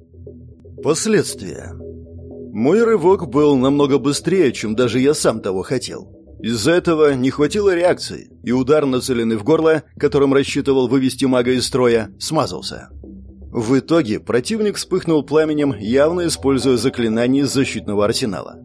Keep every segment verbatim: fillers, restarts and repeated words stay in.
Последствия. Мой рывок был намного быстрее, чем даже я сам того хотел. Из-за этого не хватило реакции, и удар, нацеленный в горло, которым рассчитывал вывести мага из строя, смазался. В итоге противник вспыхнул пламенем, явно используя заклинание из защитного арсенала.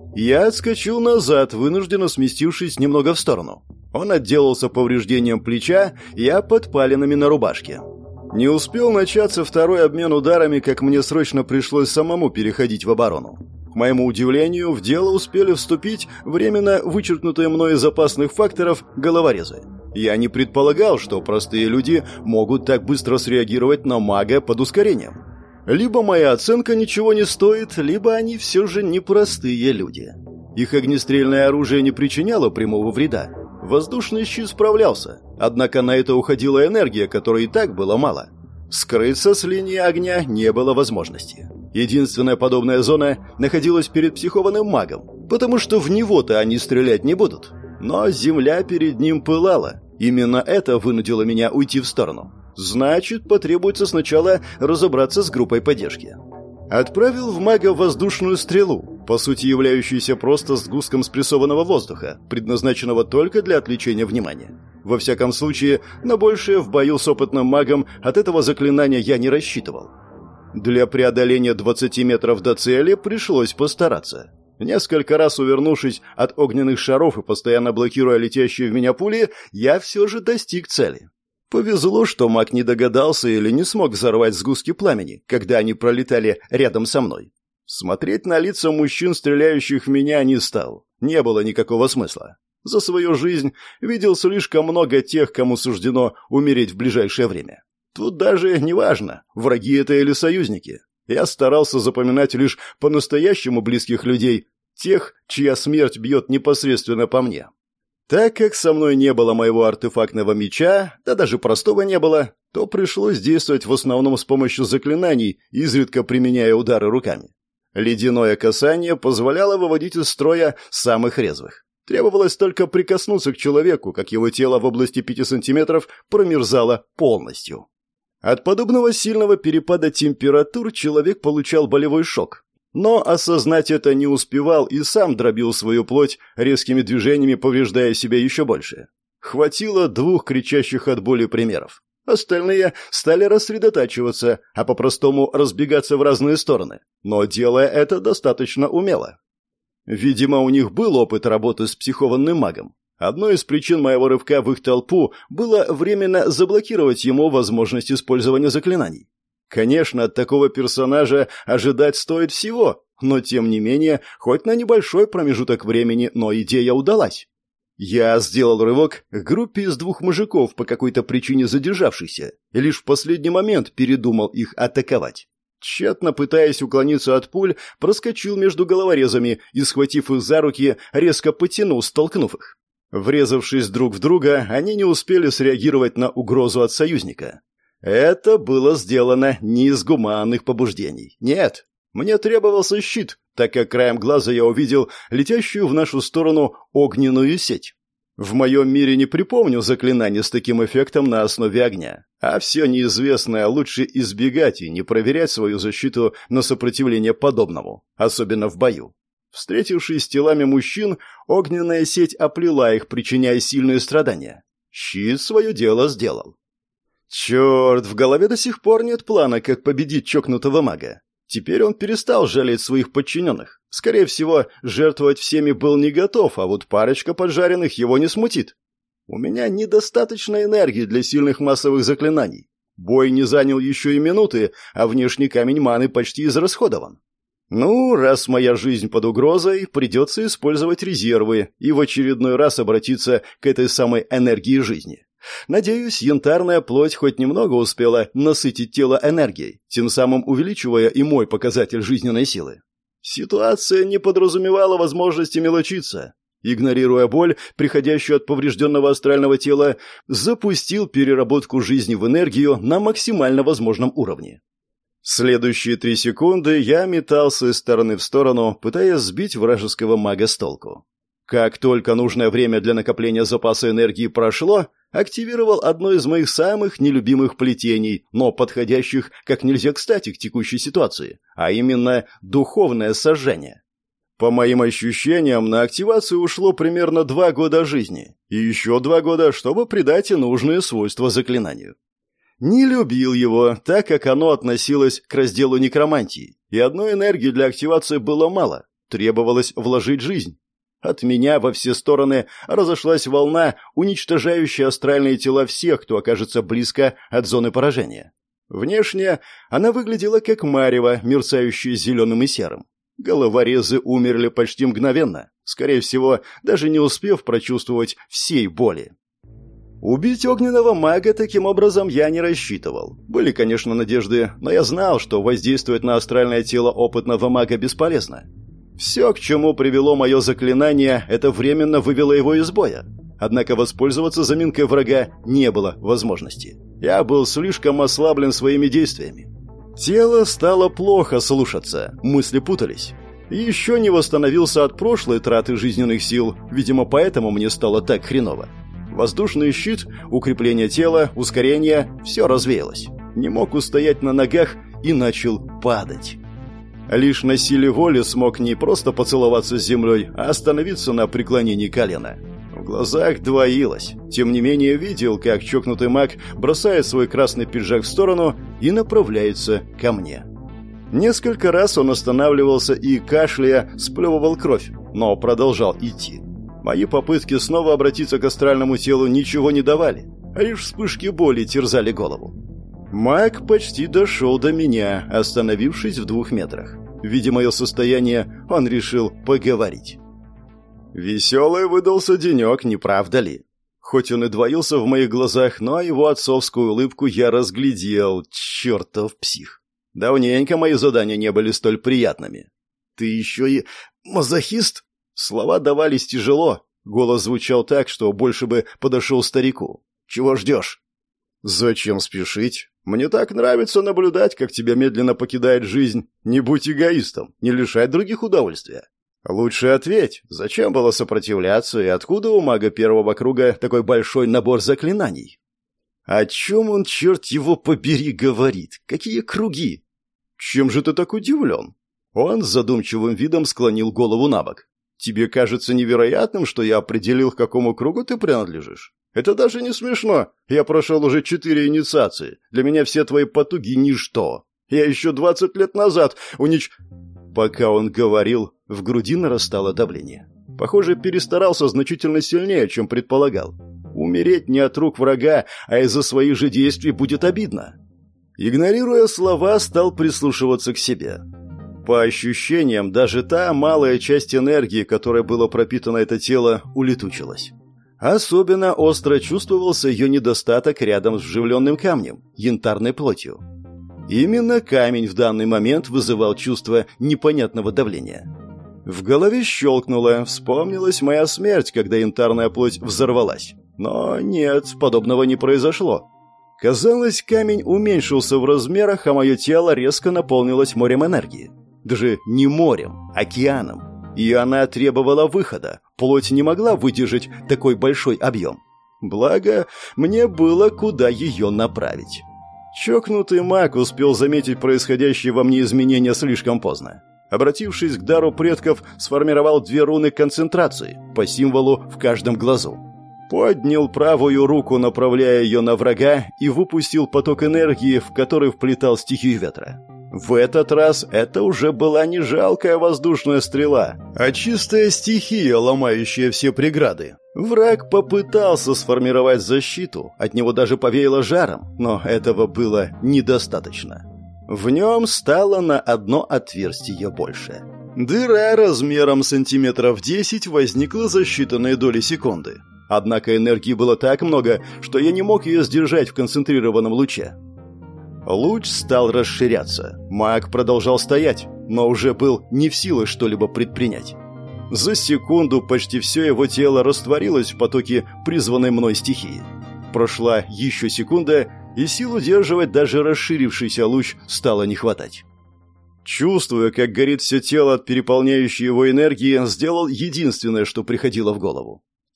Я отскочил назад, вынужденно сместившись немного в сторону. Он отделался повреждением плеча, я подпалинами на рубашке. Не успел начаться второй обмен ударами, как мне срочно пришлось самому переходить в оборону. К моему удивлению, в дело успели вступить временно вычеркнутые мной из запасных факторов головорезы. Я не предполагал, что простые люди могут так быстро среагировать на мага под ускорением. Либо моя оценка ничего не стоит, либо они все же непростые люди. Их огнестрельное оружие не причиняло прямого вреда. Воздушный щит справлялся, однако на это уходила энергия, которой и так было мало. Скрыться с линии огня не было возможности. Единственная подобная зона находилась перед психованным магом, потому что в него-то они стрелять не будут. Но земля перед ним пылала. Именно это вынудило меня уйти в сторону. Значит, потребуется сначала разобраться с группой поддержки. Отправил в мага воздушную стрелу, по сути являющуюся просто сгустком спрессованного воздуха, предназначенного только для отвлечения внимания. Во всяком случае, на большее в бою с опытным магом от этого заклинания я не рассчитывал. Для преодоления двадцати метров до цели пришлось постараться. Несколько раз увернувшись от огненных шаров и постоянно блокируя летящие в меня пули, я все же достиг цели. Повезло, что маг не догадался или не смог взорвать сгустки пламени, когда они пролетали рядом со мной. Смотреть на лица мужчин, стреляющих в меня, не стал. Не было никакого смысла. За свою жизнь видел слишком много тех, кому суждено умереть в ближайшее время. Тут даже не важно, враги это или союзники. Я старался запоминать лишь по-настоящему близких людей, тех, чья смерть бьет непосредственно по мне. Так как со мной не было моего артефактного меча, да даже простого не было, то пришлось действовать в основном с помощью заклинаний, изредка применяя удары руками. Ледяное касание позволяло выводить из строя самых резвых. Требовалось только прикоснуться к человеку, как его тело в области пяти сантиметров промерзало полностью. От подобного сильного перепада температур человек получал болевой шок. Но осознать это не успевал и сам дробил свою плоть, резкими движениями повреждая себя еще больше. Хватило двух кричащих от боли примеров. Остальные стали рассредотачиваться, а по-простому разбегаться в разные стороны, но делая это достаточно умело. Видимо, у них был опыт работы с психованным магом. Одной из причин моего рывка в их толпу было временно заблокировать ему возможность использования заклинаний. Конечно, от такого персонажа ожидать стоит всего, но тем не менее, хоть на небольшой промежуток времени, но идея удалась. Я сделал рывок к группе из двух мужиков, по какой-то причине задержавшихся, и лишь в последний момент передумал их атаковать. Тщетно пытаясь уклониться от пуль, проскочил между головорезами и, схватив их за руки, резко потянул, столкнув их. Врезавшись друг в друга, они не успели среагировать на угрозу от союзника. Это было сделано не из гуманных побуждений. Нет, мне требовался щит, так как краем глаза я увидел летящую в нашу сторону огненную сеть. В моем мире не припомню заклинания с таким эффектом на основе огня, а все неизвестное лучше избегать и не проверять свою защиту на сопротивление подобному, особенно в бою. Встретившись с телами мужчин, огненная сеть оплела их, причиняя сильные страдания. Щит свое дело сделал. Черт, в голове до сих пор нет плана, как победить чокнутого мага. Теперь он перестал жалеть своих подчиненных. Скорее всего, жертвовать всеми был не готов, а вот парочка поджаренных его не смутит. У меня недостаточно энергии для сильных массовых заклинаний. Бой не занял еще и минуты, а внешний камень маны почти израсходован. Ну, раз моя жизнь под угрозой, придется использовать резервы и в очередной раз обратиться к этой самой энергии жизни. Надеюсь, янтарная плоть хоть немного успела насытить тело энергией, тем самым увеличивая и мой показатель жизненной силы. Ситуация не подразумевала возможности мелочиться. Игнорируя боль, приходящую от поврежденного астрального тела, запустил переработку жизни в энергию на максимально возможном уровне. Следующие три секунды я метался из стороны в сторону, пытаясь сбить вражеского мага с толку. Как только нужное время для накопления запаса энергии прошло, активировал одно из моих самых нелюбимых плетений, но подходящих как нельзя кстати к текущей ситуации, а именно духовное сожжение. По моим ощущениям, на активацию ушло примерно два года жизни, и еще два года, чтобы придать и нужные свойства заклинанию. Не любил его, так как оно относилось к разделу некромантии, и одной энергии для активации было мало, требовалось вложить жизнь. От меня во все стороны разошлась волна, уничтожающая астральные тела всех, кто окажется близко от зоны поражения. Внешне она выглядела как марево, мерцающее зеленым и серым. Головорезы умерли почти мгновенно, скорее всего, даже не успев прочувствовать всей боли. Убить огненного мага таким образом я не рассчитывал. Были, конечно, надежды, но я знал, что воздействовать на астральное тело опытного мага бесполезно. Все, к чему привело мое заклинание, это временно вывело его из боя. Однако воспользоваться заминкой врага не было возможности. Я был слишком ослаблен своими действиями. Тело стало плохо слушаться, мысли путались. Еще не восстановился от прошлой траты жизненных сил, видимо, поэтому мне стало так хреново. Воздушный щит, укрепление тела, ускорение – все развеялось. Не мог устоять на ногах и начал падать. Лишь на силе воли смог не просто поцеловаться с землей, а остановиться на преклонении колена. В глазах двоилось. Тем не менее видел, как чокнутый маг бросает свой красный пиджак в сторону и направляется ко мне. Несколько раз он останавливался и, кашляя, сплевывал кровь, но продолжал идти. Мои попытки снова обратиться к астральному телу ничего не давали, а лишь вспышки боли терзали голову. Маг почти дошел до меня, остановившись в двух метрах. Видя мое состояние, он решил поговорить. Веселый выдался денек, не правда ли? Хоть он и двоился в моих глазах, но его отцовскую улыбку я разглядел, чертов псих. Давненько мои задания не были столь приятными. «Ты еще и мазохист?» Слова давались тяжело, голос звучал так, что больше бы подошел старику. «Чего ждешь?» «Зачем спешить? Мне так нравится наблюдать, как тебя медленно покидает жизнь. Не будь эгоистом, не лишай других удовольствия. Лучше ответь, зачем было сопротивляться и откуда у мага первого круга такой большой набор заклинаний?» «О чем он, черт его побери, говорит? Какие круги?» «Чем же ты так удивлен?» Он с задумчивым видом склонил голову на бок. «Тебе кажется невероятным, что я определил, к какому кругу ты принадлежишь? Это даже не смешно. Я прошел уже четыре инициации. Для меня все твои потуги – ничто. Я еще двадцать лет назад унич...» Пока он говорил, в груди нарастало давление. Похоже, перестарался значительно сильнее, чем предполагал. Умереть не от рук врага, а из-за своих же действий будет обидно. Игнорируя слова, стал прислушиваться к себе. По ощущениям, даже та малая часть энергии, которой было пропитано это тело, улетучилась. Особенно остро чувствовался ее недостаток рядом с вживленным камнем, янтарной плотью. Именно камень в данный момент вызывал чувство непонятного давления. В голове щелкнуло, вспомнилась моя смерть, когда янтарная плоть взорвалась. Но нет, подобного не произошло. Казалось, камень уменьшился в размерах, а мое тело резко наполнилось морем энергии. Даже не морем, океаном. И она требовала выхода. Плоть не могла выдержать такой большой объем. Благо, мне было куда ее направить. Чокнутый маг успел заметить происходящие во мне изменения слишком поздно. Обратившись к дару предков, сформировал две руны концентрации, по символу в каждом глазу. Поднял правую руку, направляя ее на врага, и выпустил поток энергии, в который вплетал стихию ветра. В этот раз это уже была не жалкая воздушная стрела, а чистая стихия, ломающая все преграды. Враг попытался сформировать защиту, от него даже повеяло жаром, но этого было недостаточно. В нем стало на одно отверстие больше. Дыра размером сантиметров десять возникла за считанные доли секунды. Однако энергии было так много, что я не мог ее сдержать в концентрированном луче. Луч стал расширяться. Маг продолжал стоять, но уже был не в силах что-либо предпринять. За секунду почти все его тело растворилось в потоке призванной мной стихии. Прошла еще секунда, и сил удерживать даже расширившийся луч стало не хватать. Чувствуя, как горит все тело от переполняющей его энергии, сделал единственное, что приходило в голову.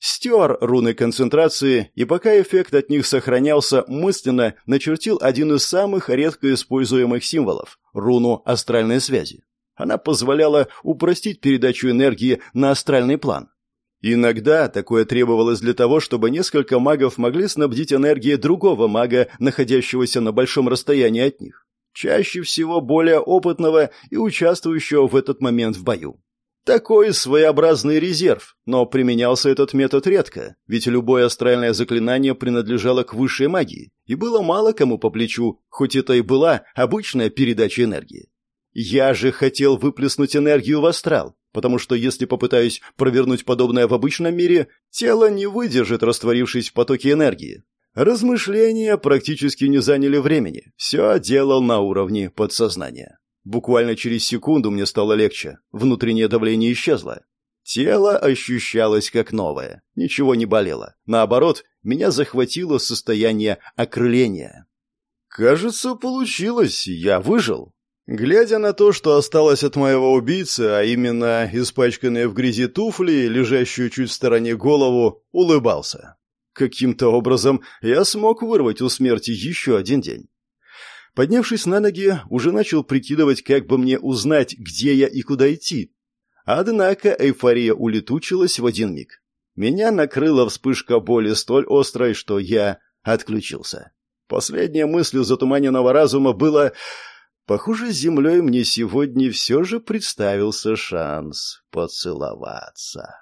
Стер руны концентрации, и пока эффект от них сохранялся, мысленно начертил один из самых редко используемых символов – руну астральной связи. Она позволяла упростить передачу энергии на астральный план. Иногда такое требовалось для того, чтобы несколько магов могли снабдить энергией другого мага, находящегося на большом расстоянии от них. Чаще всего более опытного и участвующего в этот момент в бою. Такой своеобразный резерв, но применялся этот метод редко, ведь любое астральное заклинание принадлежало к высшей магии, и было мало кому по плечу, хоть это и была обычная передача энергии. Я же хотел выплеснуть энергию в астрал, потому что если попытаюсь провернуть подобное в обычном мире, тело не выдержит, растворившись в потоке энергии. Размышления практически не заняли времени, все делал на уровне подсознания. Буквально через секунду мне стало легче, внутреннее давление исчезло. Тело ощущалось как новое, ничего не болело. Наоборот, меня захватило состояние окрыления. Кажется, получилось, я выжил. Глядя на то, что осталось от моего убийцы, а именно испачканные в грязи туфли, лежащую чуть в стороне голову, улыбался. Каким-то образом я смог вырвать у смерти еще один день. Поднявшись на ноги, уже начал прикидывать, как бы мне узнать, где я и куда идти. Однако эйфория улетучилась в один миг. Меня накрыла вспышка боли столь острой, что я отключился. Последней мыслью затуманенного разума было: похоже, с землей мне сегодня все же представился шанс поцеловаться.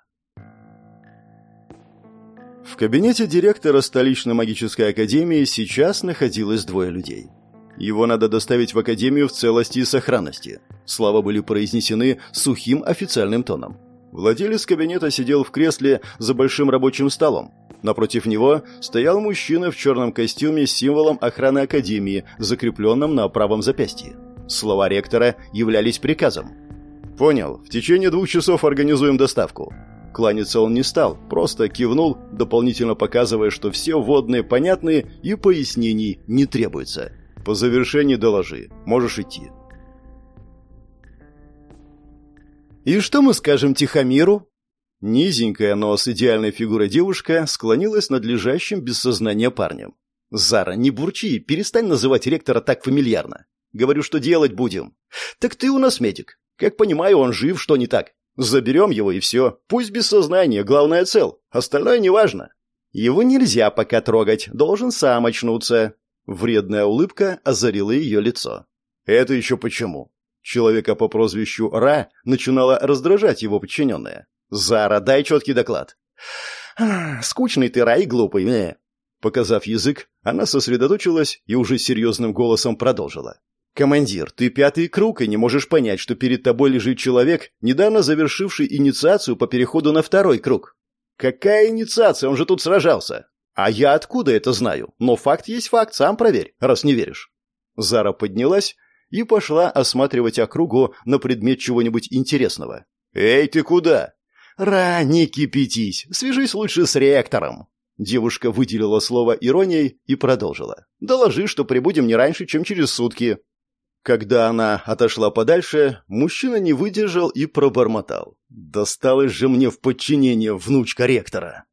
В кабинете директора столичной магической академии сейчас находилось двое людей. Его надо доставить в академию в целости и сохранности. Слова были произнесены сухим официальным тоном. Владелец кабинета сидел в кресле за большим рабочим столом. Напротив него стоял мужчина в черном костюме с символом охраны академии, закрепленным на правом запястье. Слова ректора являлись приказом. «Понял. В течение двух часов организуем доставку». Кланяться он не стал, просто кивнул, дополнительно показывая, что все вводные понятны и пояснений не требуется. «По завершении доложи. Можешь идти». «И что мы скажем Тихомиру?» Низенькая, но с идеальной фигурой девушка склонилась над лежащим без сознания парнем. «Зара, не бурчи, перестань называть ректора так фамильярно. Говорю, что делать будем». «Так ты у нас медик. Как понимаю, он жив, что не так? Заберем его и все. Пусть без сознания, главное цел. Остальное неважно». «Его нельзя пока трогать, должен сам очнуться». Вредная улыбка озарила ее лицо. «Это еще почему?» Человека по прозвищу Ра начинала раздражать его подчиненная. «Зара, дай четкий доклад». «Скучный ты, Ра, и глупый, не». Показав язык, она сосредоточилась и уже серьезным голосом продолжила. «Командир, ты пятый круг и не можешь понять, что перед тобой лежит человек, недавно завершивший инициацию по переходу на второй круг». «Какая инициация? Он же тут сражался». «А я откуда это знаю? Но факт есть факт, сам проверь, раз не веришь». Зара поднялась и пошла осматривать округу на предмет чего-нибудь интересного. «Эй, ты куда?» «Ра, не кипятись, свяжись лучше с ректором». Девушка выделила слово иронией и продолжила. «Доложи, что прибудем не раньше, чем через сутки». Когда она отошла подальше, мужчина не выдержал и пробормотал. «Досталось же мне в подчинение внучка ректора».